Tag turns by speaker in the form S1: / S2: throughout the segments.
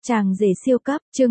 S1: Chàng rể siêu cấp, chương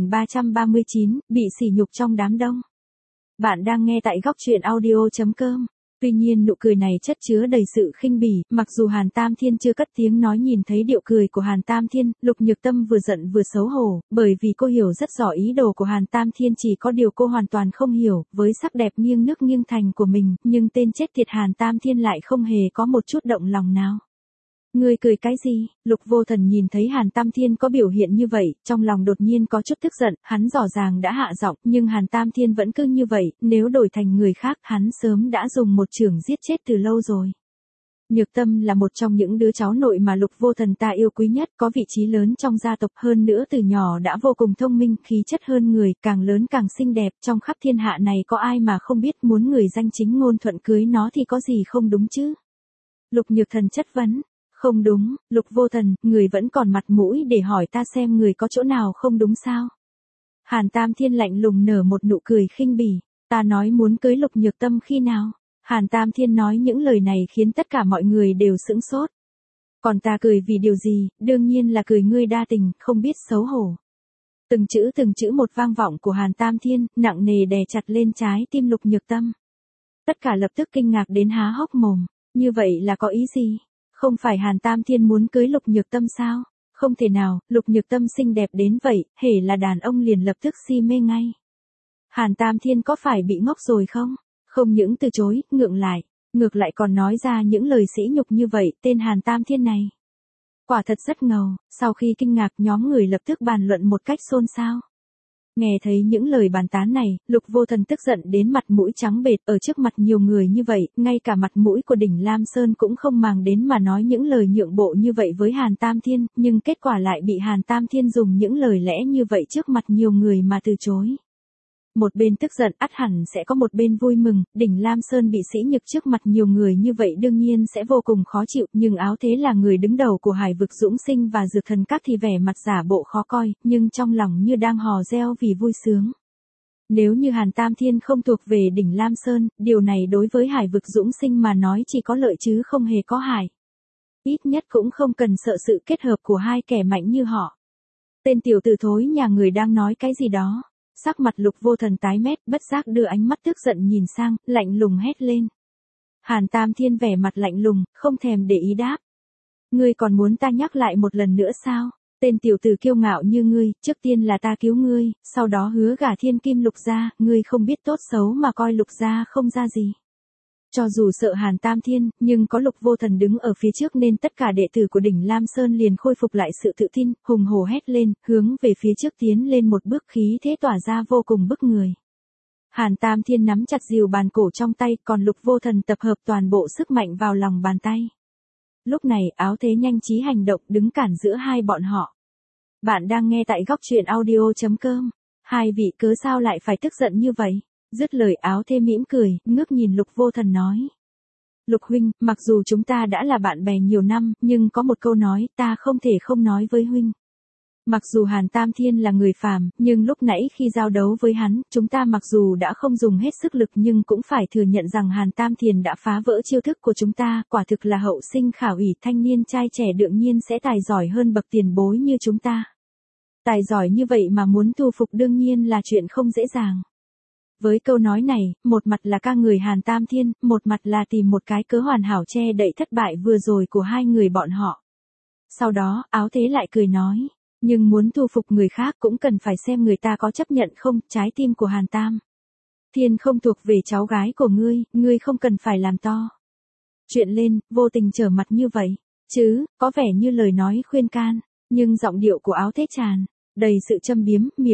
S1: 2339, bị sỉ nhục trong đám đông. Bạn đang nghe tại góc truyện audio.com. Tuy nhiên nụ cười này chất chứa đầy sự khinh bỉ, mặc dù Hàn Tam Thiên chưa cất tiếng nói nhìn thấy điệu cười của Hàn Tam Thiên, Lục Nhược Tâm vừa giận vừa xấu hổ, bởi vì cô hiểu rất rõ ý đồ của Hàn Tam Thiên, chỉ có điều cô hoàn toàn không hiểu, với sắc đẹp nghiêng nước nghiêng thành của mình, nhưng tên chết tiệt Hàn Tam Thiên lại không hề có một chút động lòng nào. Ngươi cười cái gì? Lục Vô Thần nhìn thấy Hàn Tam Thiên có biểu hiện như vậy, trong lòng đột nhiên có chút tức giận, hắn rõ ràng đã hạ giọng, nhưng Hàn Tam Thiên vẫn cứ như vậy, nếu đổi thành người khác, hắn sớm đã dùng một chưởng giết chết từ lâu rồi. Nhược Tâm là một trong những đứa cháu nội mà Lục Vô Thần ta yêu quý nhất, có vị trí lớn trong gia tộc, hơn nữa từ nhỏ đã vô cùng thông minh, khí chất hơn người, càng lớn càng xinh đẹp, trong khắp thiên hạ này có ai mà không biết muốn người danh chính ngôn thuận cưới nó thì có gì không đúng chứ? Lục Nhược Thần chất vấn. Không đúng, Lục Vô Thần, người vẫn còn mặt mũi để hỏi ta xem người có chỗ nào không đúng sao? Hàn Tam Thiên lạnh lùng nở một nụ cười khinh bỉ, ta nói muốn cưới Lục Nhược Tâm khi nào? Hàn Tam Thiên nói những lời này khiến tất cả mọi người đều sững sốt. Còn ta cười vì điều gì? Đương nhiên là cười ngươi đa tình, không biết xấu hổ. Từng chữ một vang vọng của Hàn Tam Thiên, nặng nề đè chặt lên trái tim Lục Nhược Tâm. Tất cả lập tức kinh ngạc đến há hốc mồm, như vậy là có ý gì? Không phải Hàn Tam Thiên muốn cưới Lục Nhược Tâm sao? Không thể nào, Lục Nhược Tâm xinh đẹp đến vậy, hễ là đàn ông liền lập tức si mê ngay. Hàn Tam Thiên có phải bị ngốc rồi không? Không những từ chối, ngược lại còn nói ra những lời sỉ nhục như vậy, tên Hàn Tam Thiên này. Quả thật rất ngầu, sau khi kinh ngạc nhóm người lập tức bàn luận một cách xôn xao. Nghe thấy những lời bàn tán này, Lục Vô Thần tức giận đến mặt mũi trắng bệch, ở trước mặt nhiều người như vậy, ngay cả mặt mũi của đỉnh Lam Sơn cũng không màng đến mà nói những lời nhượng bộ như vậy với Hàn Tam Thiên, nhưng kết quả lại bị Hàn Tam Thiên dùng những lời lẽ như vậy trước mặt nhiều người mà từ chối. Một bên tức giận ắt hẳn sẽ có một bên vui mừng, đỉnh Lam Sơn bị sỉ nhục trước mặt nhiều người như vậy đương nhiên sẽ vô cùng khó chịu, nhưng Áo Thế là người đứng đầu của Hải Vực Dũng Sinh và Dược Thần Các thì vẻ mặt giả bộ khó coi, nhưng trong lòng như đang hò reo vì vui sướng. Nếu như Hàn Tam Thiên không thuộc về đỉnh Lam Sơn, điều này đối với Hải Vực Dũng Sinh mà nói chỉ có lợi chứ không hề có hại. Ít nhất cũng không cần sợ sự kết hợp của hai kẻ mạnh như họ. Tên tiểu tử thối nhà người đang nói cái gì đó. Sắc mặt Lục Vô Thần tái mét, bất giác đưa ánh mắt tức giận nhìn sang, lạnh lùng hét lên. Hàn Tam Thiên vẻ mặt lạnh lùng, không thèm để ý đáp. Ngươi còn muốn ta nhắc lại một lần nữa sao? Tên tiểu tử kiêu ngạo như ngươi, trước tiên là ta cứu ngươi, sau đó hứa gả thiên kim Lục gia, ngươi không biết tốt xấu mà coi Lục gia không ra gì. Cho dù sợ Hàn Tam Thiên, nhưng có Lục Vô Thần đứng ở phía trước nên tất cả đệ tử của đỉnh Lam Sơn liền khôi phục lại sự tự tin, hùng hổ hét lên, hướng về phía trước tiến lên một bước, khí thế tỏa ra vô cùng bức người. Hàn Tam Thiên nắm chặt rìu bàn cổ trong tay, còn Lục Vô Thần tập hợp toàn bộ sức mạnh vào lòng bàn tay. Lúc này Áo Thế nhanh trí hành động đứng cản giữa hai bọn họ. Bạn đang nghe tại góc truyện audio.com. Hai vị cớ sao lại phải tức giận như vậy? Dứt lời Áo Thế mỉm cười, ngước nhìn Lục Vô Thần nói. Lục huynh, mặc dù chúng ta đã là bạn bè nhiều năm, nhưng có một câu nói ta không thể không nói với huynh. Mặc dù Hàn Tam Thiên là người phàm, nhưng lúc nãy khi giao đấu với hắn, chúng ta mặc dù đã không dùng hết sức lực nhưng cũng phải thừa nhận rằng Hàn Tam Thiên đã phá vỡ chiêu thức của chúng ta, quả thực là hậu sinh khả ủy, thanh niên trai trẻ đương nhiên sẽ tài giỏi hơn bậc tiền bối như chúng ta. Tài giỏi như vậy mà muốn thu phục đương nhiên là chuyện không dễ dàng. Với câu nói này, một mặt là ca người Hàn Tam Thiên, một mặt là tìm một cái cớ hoàn hảo che đậy thất bại vừa rồi của hai người bọn họ. Sau đó, Áo Thế lại cười nói, nhưng muốn thu phục người khác cũng cần phải xem người ta có chấp nhận không, trái tim của Hàn Tam Thiên không thuộc về cháu gái của ngươi không cần phải làm to chuyện lên, vô tình trở mặt như vậy, chứ, có vẻ như lời nói khuyên can, nhưng giọng điệu của Áo Thế tràn đầy sự châm biếm, mỉa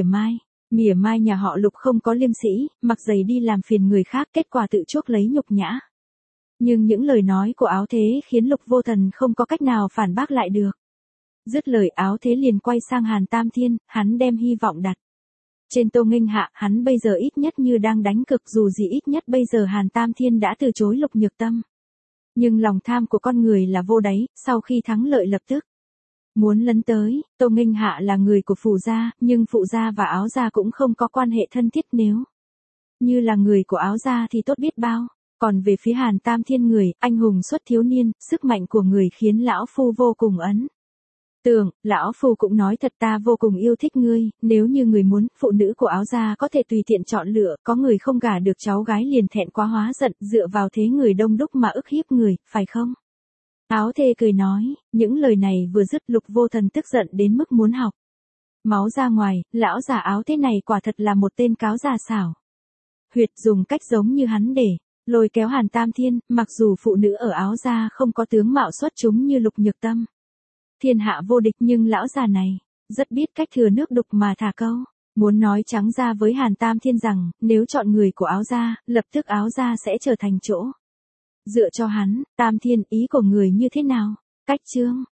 S1: mai nhà họ Lục không có liêm sĩ, mặc giày đi làm phiền người khác, kết quả tự chuốc lấy nhục nhã. Nhưng những lời nói của Áo Thế khiến Lục Vô Thần không có cách nào phản bác lại được. Dứt lời Áo Thế liền quay sang Hàn Tam Thiên, hắn đem hy vọng đặt trên Tô Nghênh Hạ, hắn bây giờ ít nhất như đang đánh cực, dù gì ít nhất bây giờ Hàn Tam Thiên đã từ chối Lục Nhược Tâm. Nhưng lòng tham của con người là vô đáy, sau khi thắng lợi lập tức muốn lấn tới. Tô Nghênh Hạ là người của Phụ gia, nhưng Phụ gia và Áo gia cũng không có quan hệ thân thiết, nếu như là người của Áo gia thì tốt biết bao. Còn về phía Hàn Tam Thiên, người anh hùng xuất thiếu niên, sức mạnh của người khiến lão phu vô cùng ấn Tưởng, lão phu cũng nói thật ta vô cùng yêu thích ngươi, nếu như người muốn, phụ nữ của Áo gia có thể tùy tiện chọn lựa, có người không gả được cháu gái liền thẹn quá hóa giận, dựa vào thế người đông đúc mà ức hiếp người, phải không? Áo thê cười nói, những lời này vừa dứt Lục Vô Thần tức giận đến mức muốn học máu ra ngoài, lão già Áo thế này quả thật là một tên cáo già xảo huyệt, dùng cách giống như hắn để lôi kéo Hàn Tam Thiên, mặc dù phụ nữ ở Áo gia không có tướng mạo xuất chúng như Lục Nhược Tâm, thiên hạ vô địch, nhưng lão già này rất biết cách thừa nước đục mà thả câu, muốn nói trắng ra với Hàn Tam Thiên rằng, nếu chọn người của Áo gia, lập tức Áo gia sẽ trở thành chỗ dựa cho hắn. Tam Thiên, ý của người như thế nào? Cách chương